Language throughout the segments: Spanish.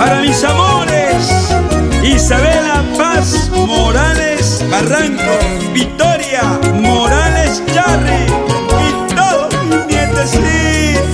para mis amores, Isabela Paz Morales Barranco, Victoria Morales Charri y todos mis nietecitos.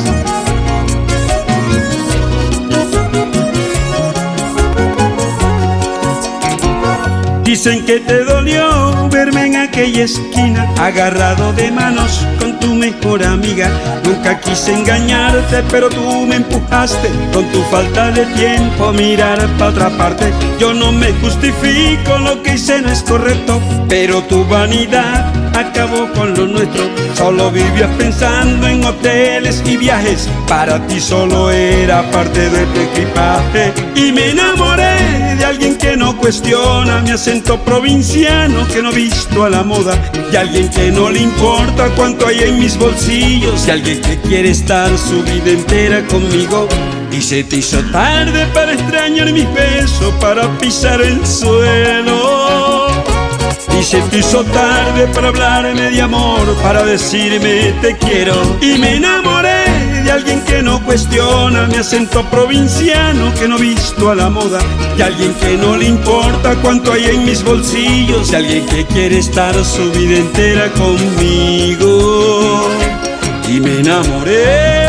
Dicen que te dolió verme en aquella esquina, agarrado de manos con tu mejor amiga. Nunca quise engañarte, pero tú me empujaste con tu falta de tiempo a mirar para otra parte. Yo no me justifico, lo que hice no es correcto, pero tu vanidad acabó con lo nuestro. Solo vivías pensando en hoteles y viajes, para ti solo era parte de tu equipaje. Y me enamoré de alguien que no cuestiona mi acento provinciano, que no visto a la moda, de alguien que no le importa cuánto hay en mis bolsillos, de alguien que quiere estar su vida entera conmigo. Y se te hizo tarde para extrañar mis besos, para pisar el suelo. Y se te hizo tarde para hablarme de amor, para decirme te quiero. Y me enamoré de alguien que no cuestiona mi acento provinciano, que no visto a la moda, de alguien que no le importa cuánto hay en mis bolsillos, de alguien que quiere estar su vida entera conmigo. Y me enamoré.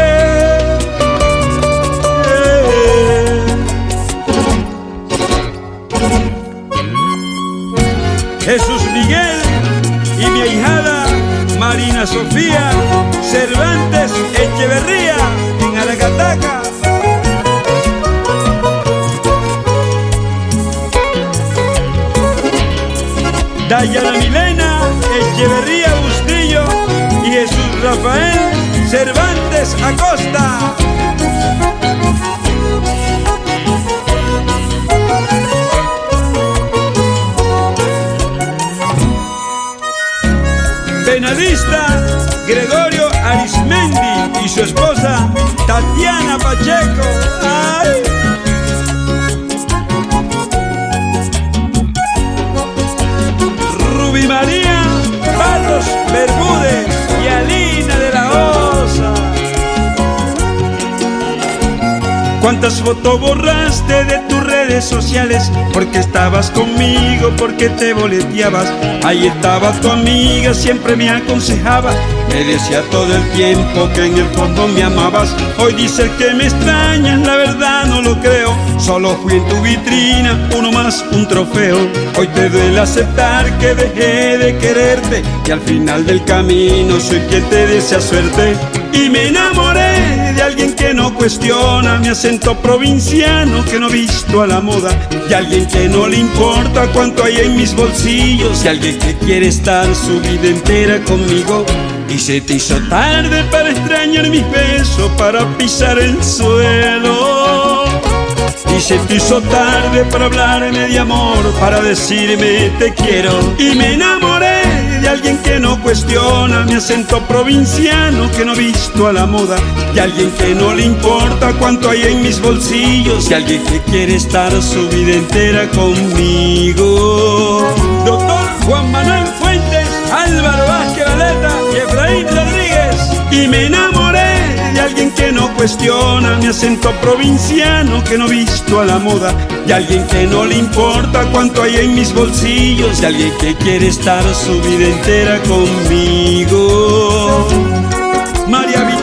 Jesús Miguel y mi ahijada Marina Sofía Cervantes Echeverría en Aracataca. Dayana Milena Echeverría Bustillo y Jesús Rafael Cervantes Acosta. Penalista Gregorio Arismendi y su esposa Tatiana Pacheco. ¡Ay! Ruby María Barros Bermúdez y Alina de la Osa. ¿Cuántas fotos borraste de tus redes sociales? Porque estabas conmigo, porque te boleteabas. Ahí estaba tu amiga, siempre me aconsejaba, me decía todo el tiempo que en el fondo me amabas. Hoy dices que me extrañas, la verdad no lo creo. Solo fui en tu vitrina, uno más, un trofeo. Hoy te duele aceptar que dejé de quererte, y al final del camino soy quien te desea suerte. Y me enamoré de alguien que no cuestiona mi acento provinciano, que no visto a la moda, de alguien que no le importa cuánto hay en mis bolsillos, de alguien que quiere estar su vida entera conmigo. Y se te hizo tarde para extrañar mis besos, para pisar el suelo. Y se te hizo tarde para hablarme de amor, para decirme te quiero. Y me enamoré de alguien que no cuestiona mi acento provinciano, que no visto a la moda, de alguien que no le importa cuánto hay en mis bolsillos, de alguien que quiere estar su vida entera conmigo. Doctor Juan Manuel Fuentes, Álvaro Vázquez Valeta y Efraín Rodríguez. Y me enamoré de alguien que no cuestiona mi acento provinciano, que no visto a la moda, de alguien que no le importa cuánto hay en mis bolsillos, de alguien que quiere estar su vida entera conmigo. María